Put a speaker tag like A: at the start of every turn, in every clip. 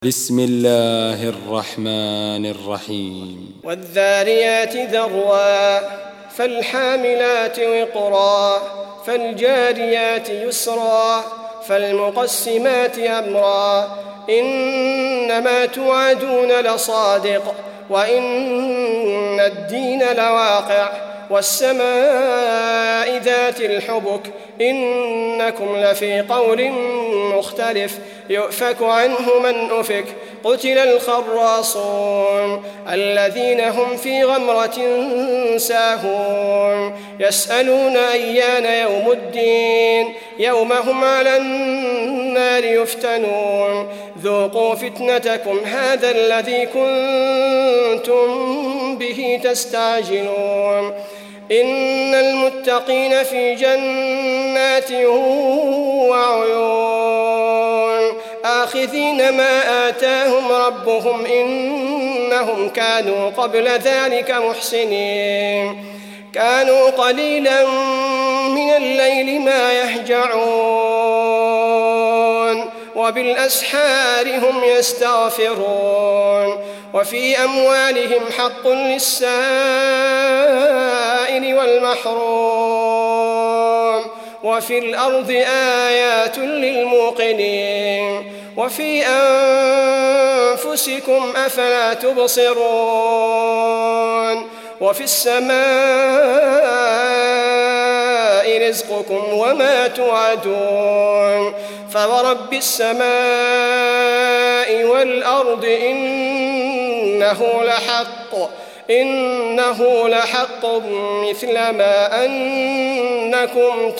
A: بسم الله الرحمن الرحيم
B: والذاريات ذروا فالحاملات وقرا فالجاريات يسرا فالمقسمات أمرا إنما توعدون لصادق وإن الدين لواقع والسماء ذات الحبك إنكم لفي قول مختلف يؤفك عنه من أفك قتل الخراصون الذين هم في غمرة ساهون يسألون أيان يوم الدين يوم هم على النار يفتنون ذوقوا فتنتكم هذا الذي كنتم به تستعجلون إن المتقين في جنات وعيون آخذين ما آتاهم ربهم إنهم كانوا قبل ذلك محسنين كانوا قليلا من الليل ما يهجعون وبالأسحار هم يستغفرون وفي أموالهم حق للسائل والمحروم وفي الأرض آيات للموقنين وفي أنفسكم أفلا تبصرون وفي السماء رزقكم وما توعدون فورب السماء والأرض إنه لحق مثل ما أنكم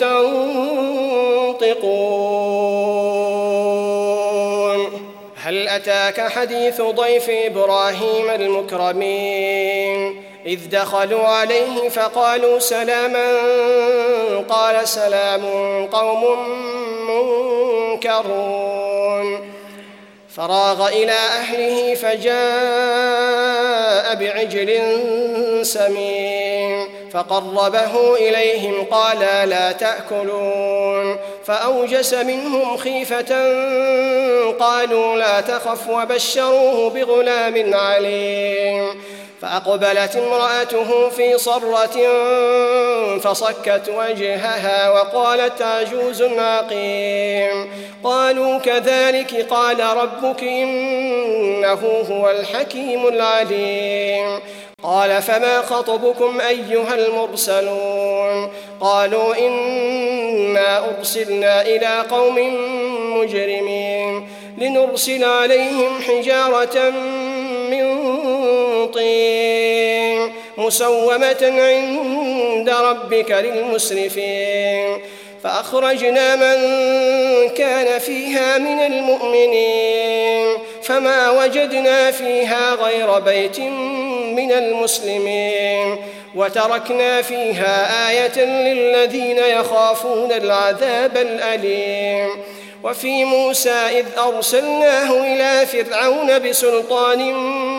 B: تنطقون هل أتاك حديث ضيف إبراهيم المكرمين إذ دخلوا عليه فقالوا سلاما قال سلام قوم منكرون فراغ إلى أهله فجاء بعجل سمين فقربه إليهم قال لا تأكلون فأوجس منهم خيفة قالوا لا تخف وبشروه بغلام عليم فأقبلت امرأته في صرة فصكت وجهها وقالت عجوز عقيم قالوا كذلك قال ربك إنه هو الحكيم العليم قال فما خطبكم أيها المرسلون قالوا إنا أرسلنا إلى قوم مجرمين لنرسل عليهم حجارة من طين مسومة عند ربك للمسرفين فأخرجنا من كان فيها من المؤمنين فما وجدنا فيها غير بيت من المسلمين وتركنا فيها آية للذين يخافون العذاب الأليم وفي موسى إذ أرسلناه إلى فرعون بسلطان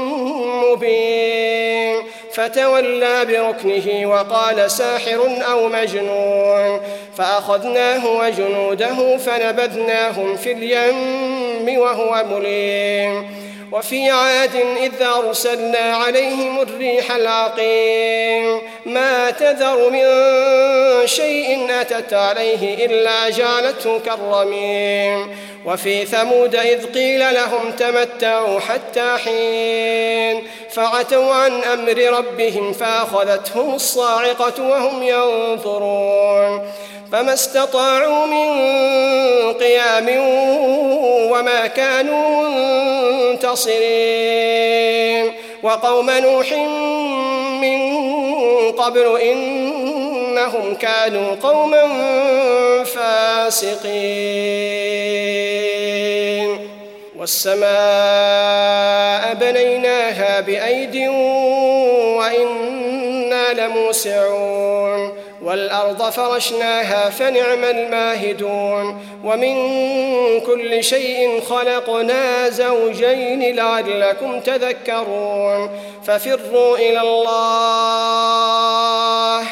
B: مبين فتولى بركنه وقال ساحر أو مجنون فأخذناه وجنوده فنبذناهم في اليم وهو مليم وفي عاد إذ أرسلنا عليهم الريح العقيم ما تذر من شيء أتت عليه إلا جعلته كالرميم وفي ثمود إذ قيل لهم تمتعوا حتى حين فعتوا عن أمر ربهم فأخذتهم الصاعقة وهم ينظرون فما استطاعوا من قيام وما كانوا منتصرين وقوم نوح من قبل إنهم كانوا قوما فاسقين والسماء بنيناها بأيد وإنا لموسعون والأرض فرشناها فنعم الماهدون ومن كل شيء خلقنا زوجين لعلكم تذكرون ففروا إلى الله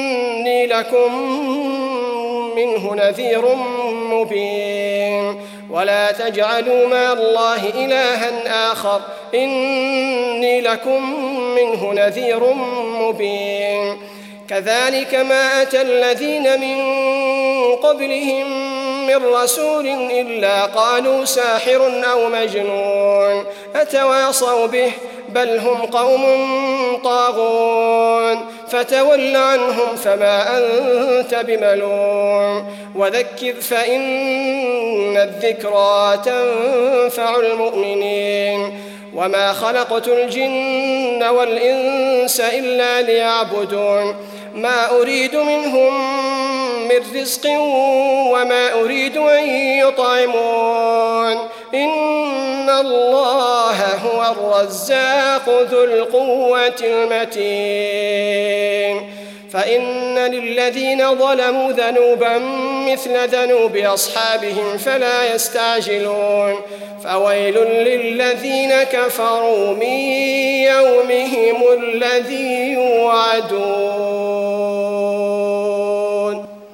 B: إني لكم منه نذير مبين ولا تجعلوا مع الله إلها آخر إني لكم منه نذير مبين كذلك ما أتى الذين من قبلهم من رسول إلا قالوا ساحر أو مجنون أتواصوا به بل هم قوم طاغون فتول عنهم فما أنت بملوم وذكر فإن الذكرى تنفع المؤمنين وما خلقت الجن والإنس إلا ليعبدون ما أريد منهم من رزق وما أريد أن يطعمون إن الله هو الرزاق ذو القوة المتين فإن للذين ظلموا ذنوبا مثل ذنوب أصحابهم فلا يستعجلون فويل للذين كفروا من يومهم الذي يوعدون